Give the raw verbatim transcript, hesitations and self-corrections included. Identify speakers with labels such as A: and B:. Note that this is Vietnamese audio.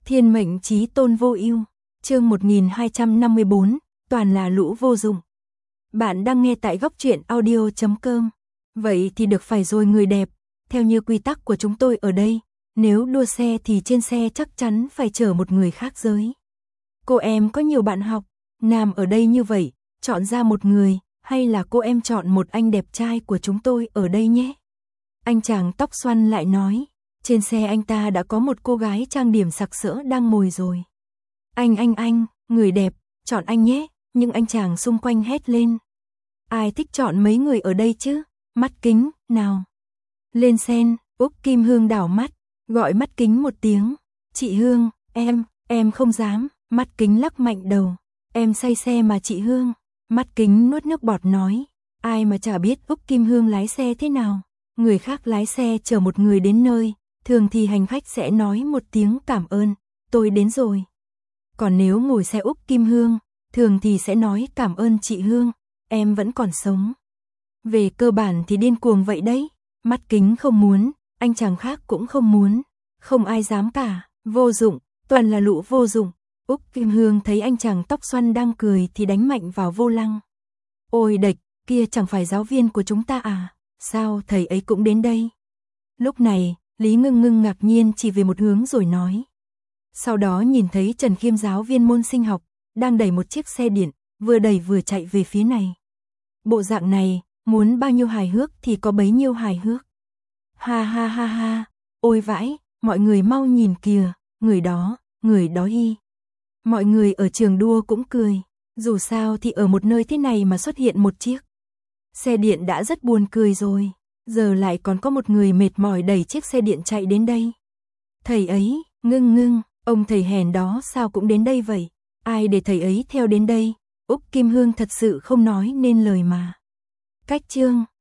A: Thiên mệnh chí tôn vô ưu, chương một nghìn hai trăm năm mươi bốn, toàn là lũ vô dụng. Bạn đang nghe tại góc truyện audio chấm com. Vậy thì được phải rồi người đẹp, theo như quy tắc của chúng tôi ở đây, nếu đua xe thì trên xe chắc chắn phải chở một người khác giới. Cô em có nhiều bạn học, nam ở đây như vậy, chọn ra một người, hay là cô em chọn một anh đẹp trai của chúng tôi ở đây nhé. Anh chàng tóc xoăn lại nói, trên xe anh ta đã có một cô gái trang điểm sặc sỡ đang ngồi rồi. Anh anh anh, người đẹp, chọn anh nhé, nhưng anh chàng xung quanh hét lên. Ai thích chọn mấy người ở đây chứ, mắt kính, nào. Lên sen, Úc Kim Hương đảo mắt, gọi mắt kính một tiếng. Chị Hương, em, em không dám, mắt kính lắc mạnh đầu. Em say xe mà chị Hương, mắt kính nuốt nước bọt nói. Ai mà chả biết Úc Kim Hương lái xe thế nào. Người khác lái xe chở một người đến nơi, thường thì hành khách sẽ nói một tiếng cảm ơn, tôi đến rồi. Còn nếu ngồi xe Úc Kim Hương, thường thì sẽ nói cảm ơn chị Hương, em vẫn còn sống. Về cơ bản thì điên cuồng vậy đấy, mắt kính không muốn, anh chàng khác cũng không muốn, không ai dám cả, vô dụng, toàn là lũ vô dụng. Úc Kim Hương thấy anh chàng tóc xoăn đang cười thì đánh mạnh vào vô lăng. Ôi địch, kia chẳng phải giáo viên của chúng ta à, sao thầy ấy cũng đến đây? Lúc này, Lý Ngưng Ngưng ngạc nhiên chỉ về một hướng rồi nói. Sau đó nhìn thấy Trần Khiêm giáo viên môn sinh học, đang đẩy một chiếc xe điện, vừa đẩy vừa chạy về phía này. Bộ dạng này, muốn bao nhiêu hài hước thì có bấy nhiêu hài hước. Ha ha ha ha, ôi vãi, mọi người mau nhìn kìa, người đó, người đó hi. Mọi người ở trường đua cũng cười, dù sao thì ở một nơi thế này mà xuất hiện một chiếc xe điện đã rất buồn cười rồi, giờ lại còn có một người mệt mỏi đẩy chiếc xe điện chạy đến đây. Thầy ấy, Ngưng Ngưng, ông thầy hèn đó sao cũng đến đây vậy, ai để thầy ấy theo đến đây? Úc Kim Hương thật sự không nói nên lời mà. Cách chương